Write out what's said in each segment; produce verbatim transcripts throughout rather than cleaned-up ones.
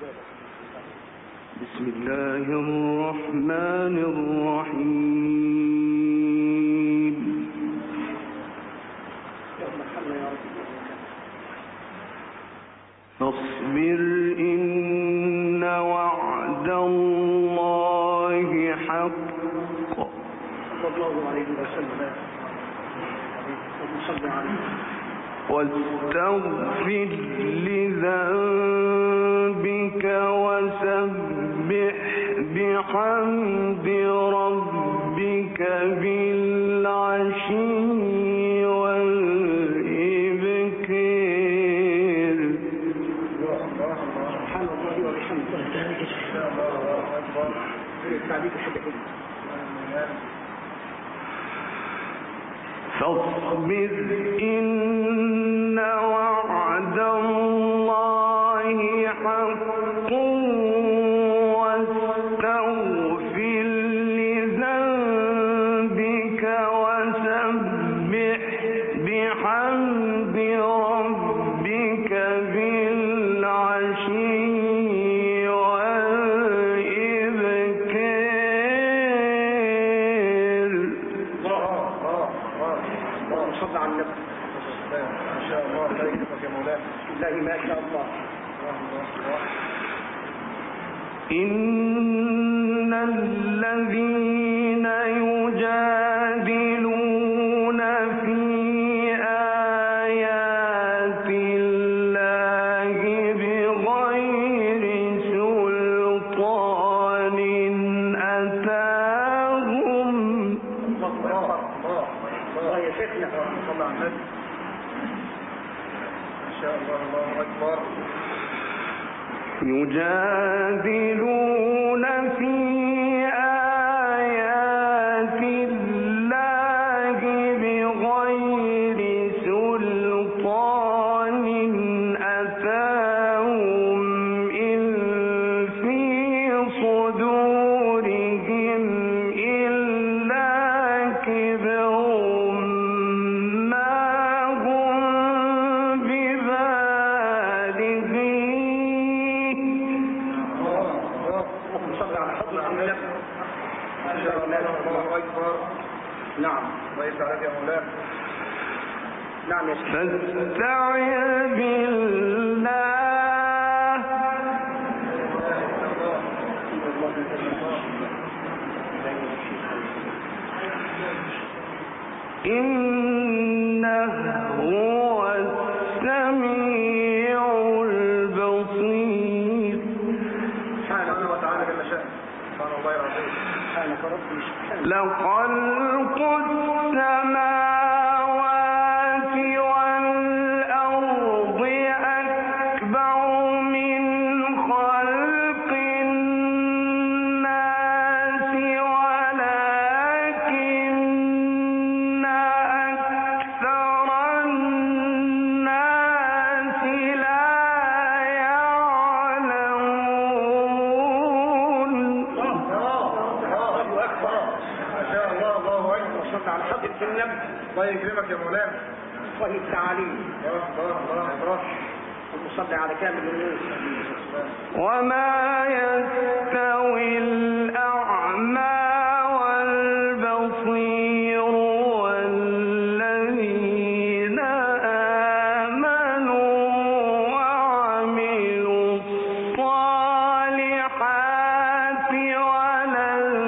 بسم الله الرحمن الرحيم. فاصبر إن وعد الله حق واستغفر لذنبك وسبح بحمد ربك بالعشي والإبكار. سبحان الله وبحمده. فاصبر إن وعد الله حق واستغفر لذنبك وسبح بحمد ربك بالعشي ما شاء الله. إن الذين يجادلون في آيات الله بغير سلطان أتاهم الله يا شيخنا صلى على النبي. الله أكبر. يجادلون في آيات الله بغير سلطان أتاهم إن في صدورهم إلا كبر نعم ضيف عليك يا مولانا. نعم يا شيخ. فاستعذ بالله إنه هو السميع البصير. سبحانه وتعالى جل شأنه. سبحان الله العظيم. سبحانك ربي. لخلق السماوات والأرض أكبر من خلق الناس ولكن أكثر الناس لا يعلمون. على حضرة النبي. الله يكرمك يا مولانا. الله التعاليم. الله الله الله. المصلي على كامل النور. وما يستوي الأعمى والبصير والذين آمنوا وعملوا الصالحات ولا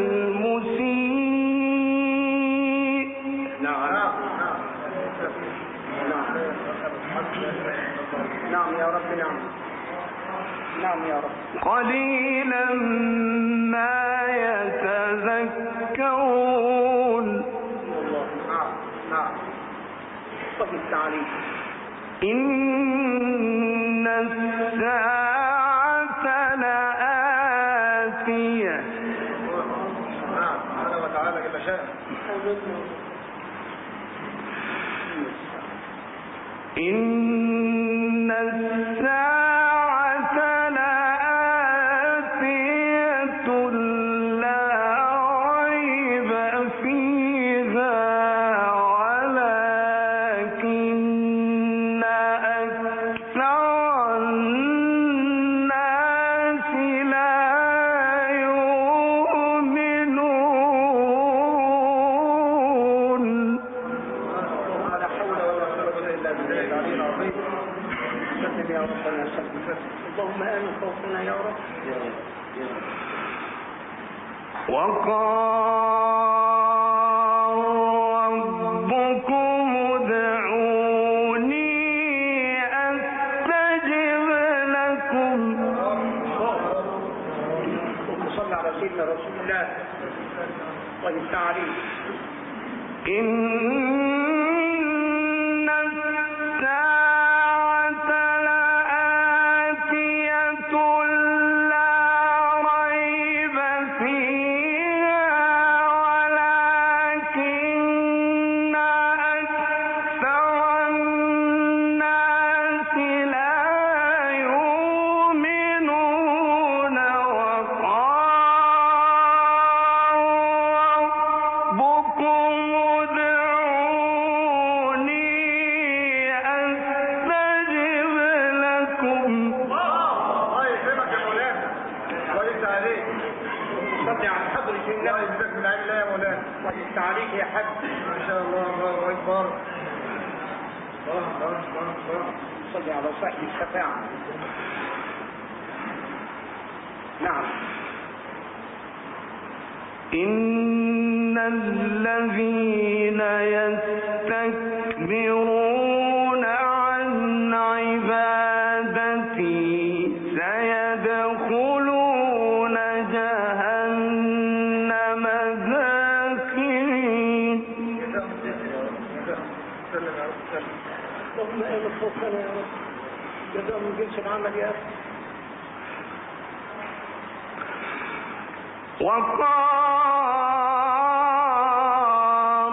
المسيء. نعم نعم يا رب. نعم نعم يا رب. قليلا ما يتذكرون. نعم نعم. طيب التعليم. إن الساعة لآتية. نعم سبحانه وتعالى جل شأنه. إن الساعة لآتية لا ريب فيها ولكن أكثر الناس اللهم آمن خوفنا يا رب. وقال ربكم ادعوني أستجب لكم. اللهم صل على سيدنا رسول الله طيب تعالي. إن الساعة لآتية لا ريب فيها ولكن أكثر الناس لا يؤمنون. وقال ربكم ادعوني أستجب لكم. الله يكرمك يا مولانا. كويس عليك. صلي على حضرة النبي. الله يجزاك من عين الله يا مولانا. كويس عليك يا حاج. ما شاء الله الله اكبر. الله الله الله الله. صلي على صاحب الشفاعة. نعم. إن الذين يستكبرون عن عبادتي سيدخلون جهنم داخرين. اللهم آمن خوفنا يا رب. جزاء من جنس العمل يا أخي. وقال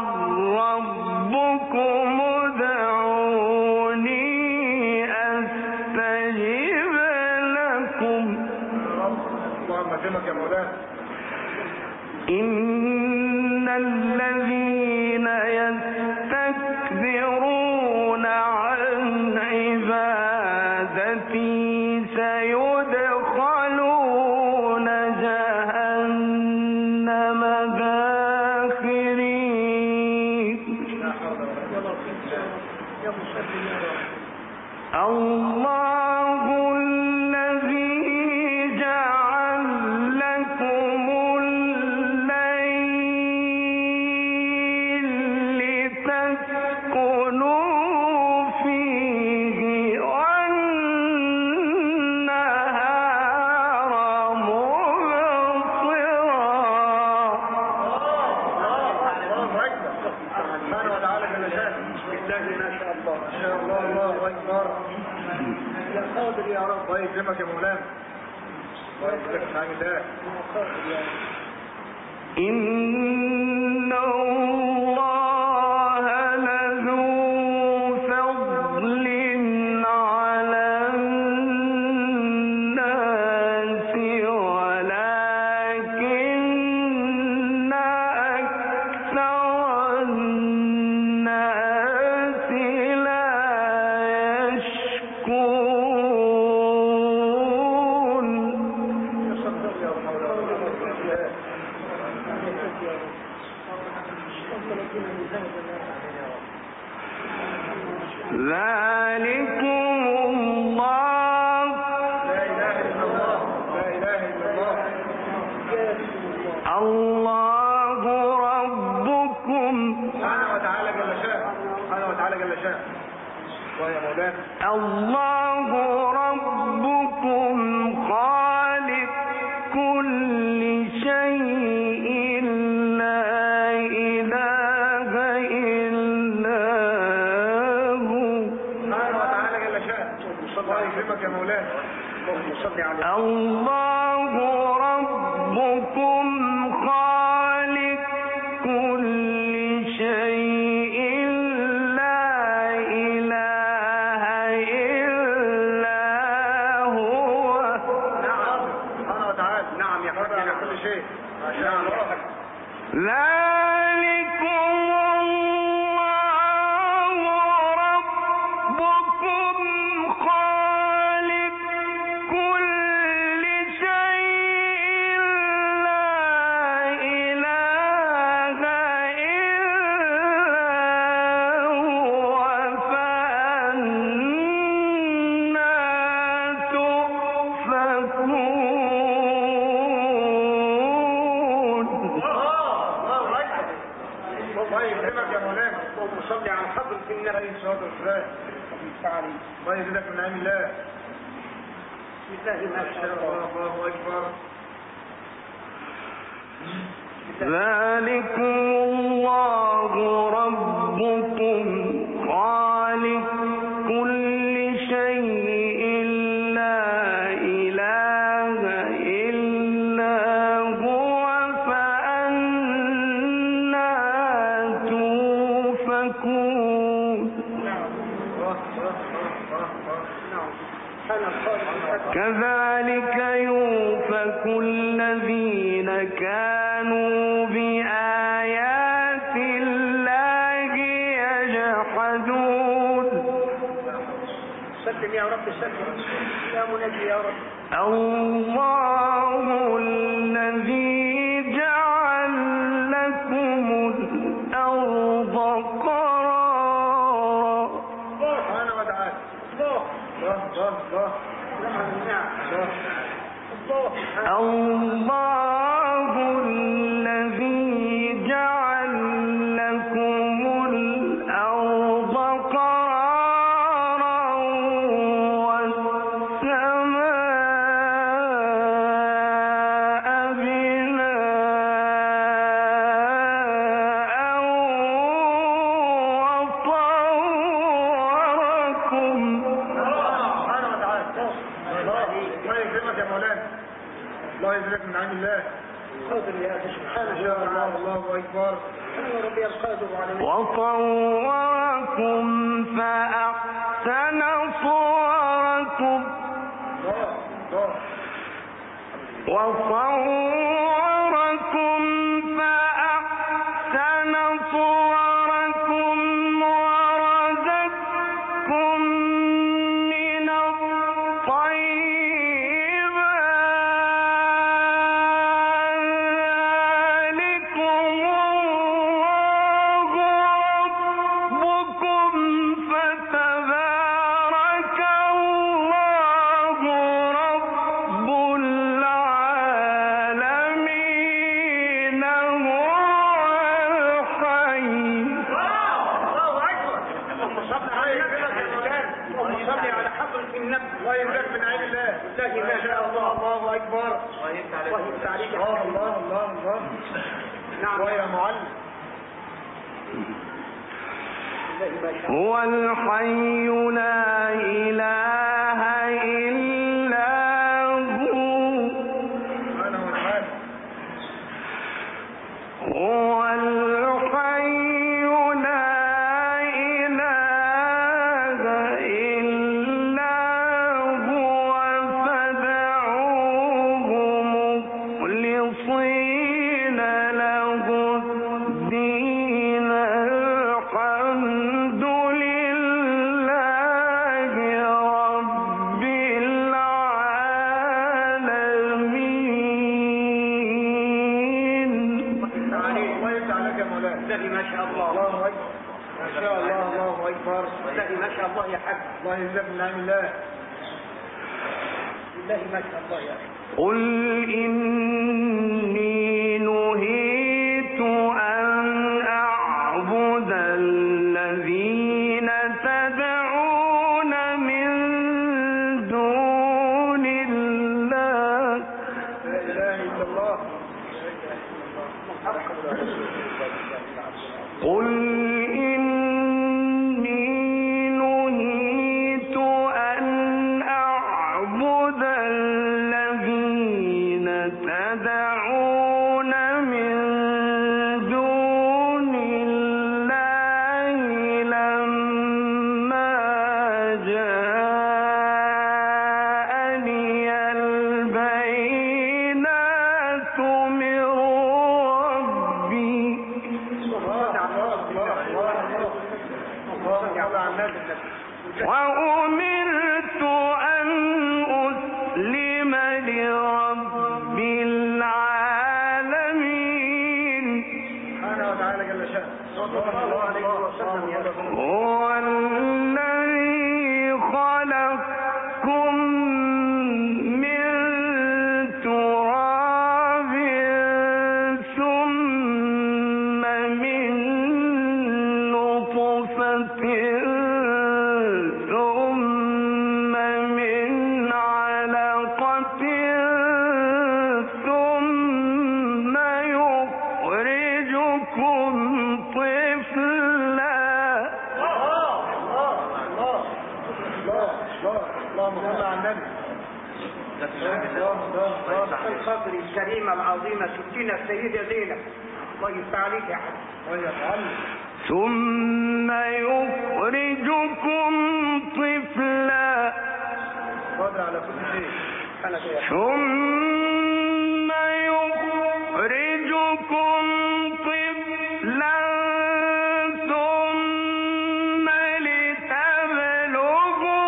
ربكم ادعوني أستجب لكم. اللهم اكرمك يا مولانا. إن الذين يستكبرون عن عبادتي سيدخلون جهنم داخرين. لا حول ولا قوة إلا بالله. يا مسلم يا رب. الله الذي جعل لكم الليل لتسكنوا فيه والنهار مبصرا. الله أكبر. سبحانه وتعالى جل شأنه. بسم الله ما شاء الله. ما شاء الله الله أكبر. يا قادر يا رب. الله يكرمك يا مولانا. الله يكرمك يا الله. إن الله لذو فضل على الناس ولكن أكثر الناس لا يشكرون. يصدق يا حول ولا قوة إلا بالله. ذلكم الله. لا إله إلا الله. لا إله إلا الله. الله ربكم. سبحانه وتعالى جل شأنه. سبحانه وتعالى جل شأنه. الله يا مولانا. الله ربكم خالق كل شيء لا إله إلا هو. سبحانه وتعالى جل شأنه. الله يكرمك يا مولانا. اللهم صل على الله ربكم خالق كل شيء لا إله إلا هو. نعم. سبحانه وتعالى. نعم يا حاج على كل شيء. ما شاء الله. ذلكم الله ربكم خالق كل شيء لا إله إلا هو فأنا تؤفكون. صلي على حضرة النبي عليه الصلاة والسلام. الله يجزاك من عين الله. بسم الله ما شاء الله. الله أكبر. ذلكم الله ربكم خالق كل شيء لا إله إلا هو فأنا توفكون. كذلك يؤفك الذين كانوا بآيات الله يجحدون. سلم يا رب سلم يا منجي يا رب. الله الذي جعل لكم الأرض قرارا. سبحانه وتعالى. الله الله الله الله الذي جعل لكم الأرض قرارا والسماء بناء وصوركم. الله يجزاك من عين الله. قادر يا اخي سبحانه الله الله اكبر. انا ربي القادر على وصوركم فأحسن صوركم. وصوركم فأحسن صوركم ورزقكم من الله يجزاك من عين الله. الله ما شاء الله. الله اكبر. الله يفتح عليك. الله الله الله الله. نعم يا معلم. هو الحي لا إله إلا هو. أنا والحال. هو الحي لا إله إلا هو فادعوه مخلصين له الدين. الحمد لله رب العالمين. الله يفتح عليك يا مولانا. الذي ما شاء الله. الله اكبر. ما شاء الله. الله اكبر. الذي ما شاء الله يا حاج. الله يجزاك من عين الله. الذي ما شاء الله يا اخي. قل إني نهيت أن أعبد الذين تدعون من دون الله. لا اله الا الله. قل إني نهيت أن أعبد الذين تدعون من دون الله لما جاءني البينات من ربي. وأمرت أن أسلم لرب العالمين. سبحانه وتعالى جل شأنه. صلى الله عليه وسلم يا رب. هو الذي خلقكم من علقة ثم يخرجكم طفلا. اللهم صل على النبي. الخاطر الكريمة العظيمة ستين السيدة زينب. الله يفتح عليك يا حاج. ثم يخرجكم طفلا قادر على كل شيء. ثم يخرجكم طفلا ثم لتبلغوا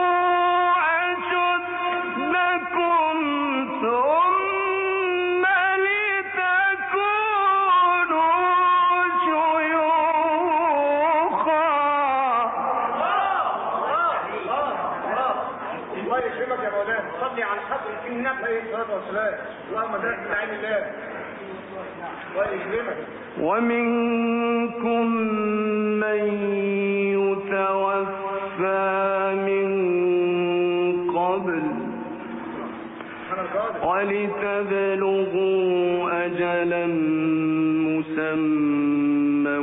أشدكم ثم لتكونوا شيوخا. الله يكرمك يا مولانا. صلي على حضرة النبي عليه الصلاة والسلام. اللهم بارك في عين الله. الله يكرمك. ومنكم من يتوفى من قبل ولتبلغوا أجلا مسمى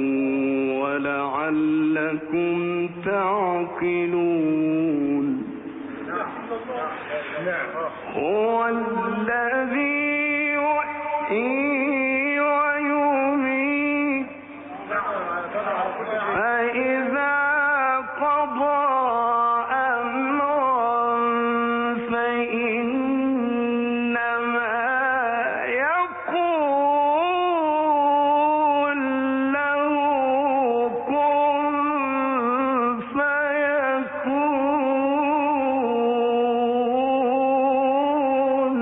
ولعلكم تعقلون. هو الذي يحيي ويميت فإذا قضى أمرا فإنما يقول له كن فيكون.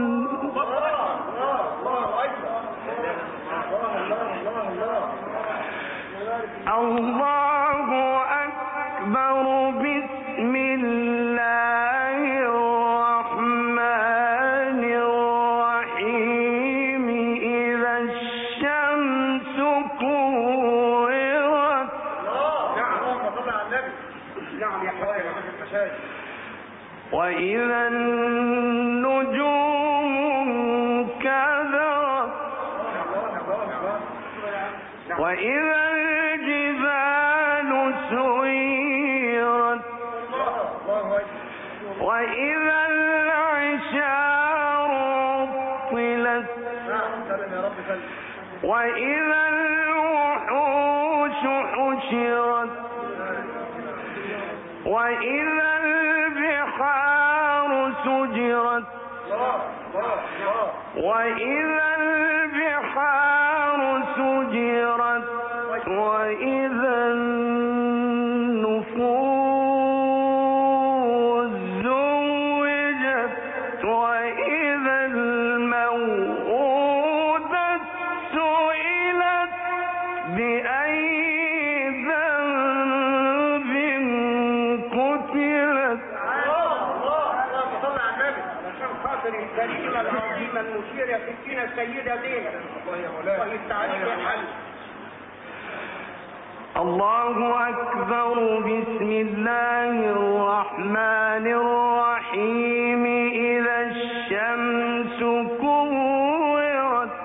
الله أكبر. بسم الله الرحمن الرحيم. إذا الشمس كورت. وإذا النجوم انكدرت. وإذا الجبال سيرت. وإذا العشار عطلت. وإذا الوحوش حشرت. وإذا البحار سجرت. وإذا البحار سجرت. وإذا النفوس زوجت. وإذا الموءودة سئلت بأي ذنب قتلت. الكريمة العظيمة المشيرة ستين السيدة زينب. الله يستعليك يا حل. الله أكبر. بسم الله الرحمن الرحيم. إذا الشمس كورت.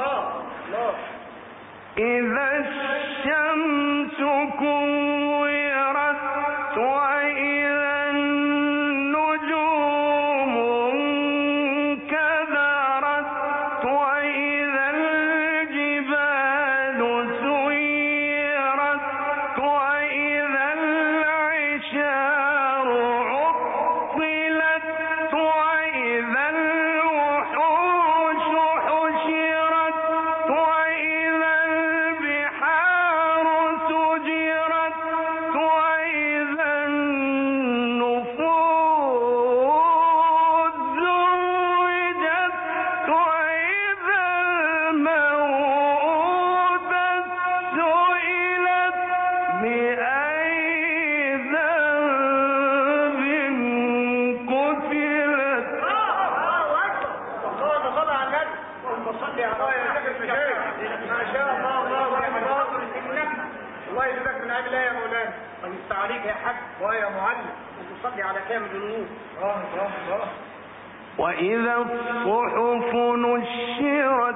إذا الشمس كورت. وإذا النجوم انكدرت. وإذا الجبال سيرت. وإذا العشار عطلت. وإذا الوحوش حشرت. وإذا البحار سجرت. وإذا النفوس زوجت. وإذا الموءودة سئلت بأي ذنب قتلت. اللهم صل على النبي. اللهم صل على النبي. ما شاء الله. الله اكبر. الله يجزاك من عين الله يا مولانا. الله يفتح عليك يا حاج. الله يا معلم. وتصلي على كامل النور. اه اه اه وإذا الصحف نشرت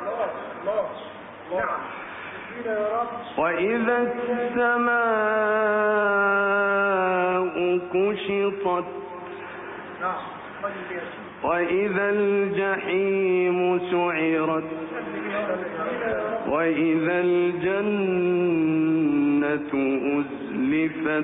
وإذا السماء كشطت وإذا الجحيم سعرت وإذا الجنة أزلفت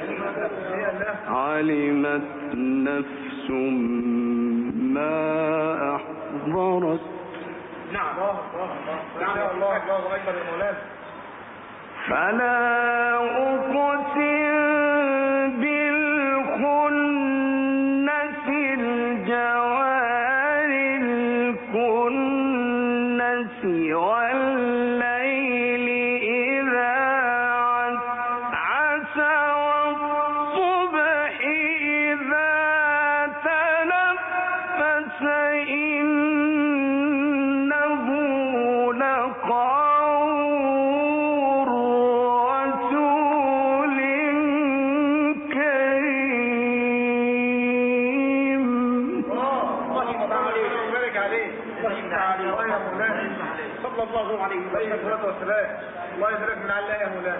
علمت نفس ما أحضرت. نعم الله الله أكبر يا مولانا. فلا أقسم بالخنس الجوار الكنس والليل إذا عسعس والصبح إذا تنفس إنه لقول رسول كريم. الله يبارك عليه. صلى الله عليه وسلم. الله يبارك من الله يا مولانا.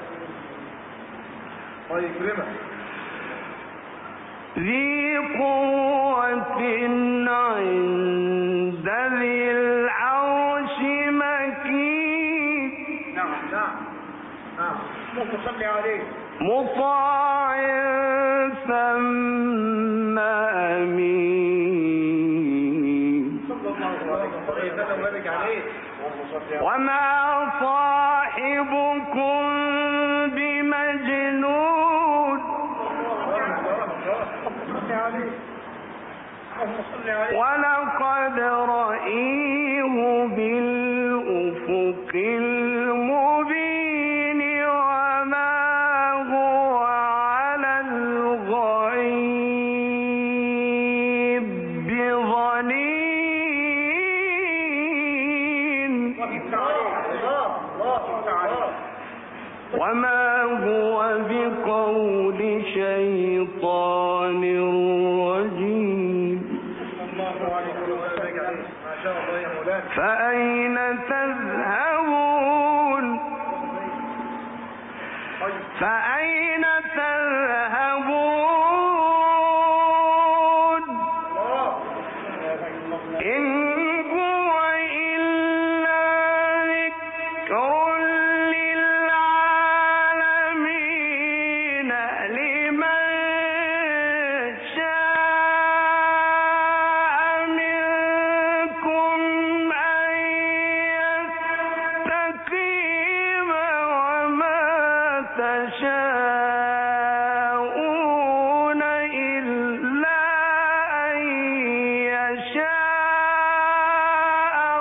الله يكرمك. ذي قوة عند ذي العرش مكين. نعم نعم نعم. صل عليه. مطاع ثم أمين. صلى الله عليه وسلم. وما صاحبكم بمجنون ولقد رأيه بالأفق المبين وما هو على الغيب بضنين وما هو بقول شيطان رجيم. فأين تذهبون فأين تذهبون إن هو إلا ذكر للعالمين لمن شاء منكم أن يستقيم وما تشاءون إلا أن يشاء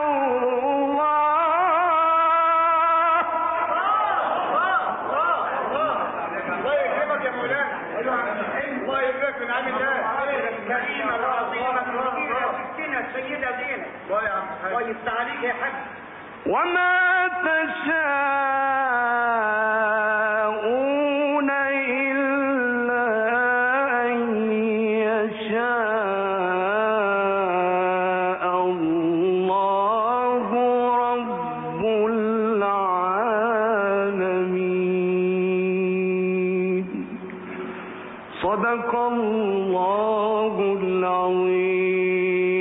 الله يكرمك يا مولانا. الله يبارك من عام الله. الكريمة العظيمة الكبيرة ستنا السيدة زينب. الله يا عم الحاج. الله يفتح عليك يا حاج. وما تشاءون إلا أن يشاء الله رب العالمين. صدق الله العظيم.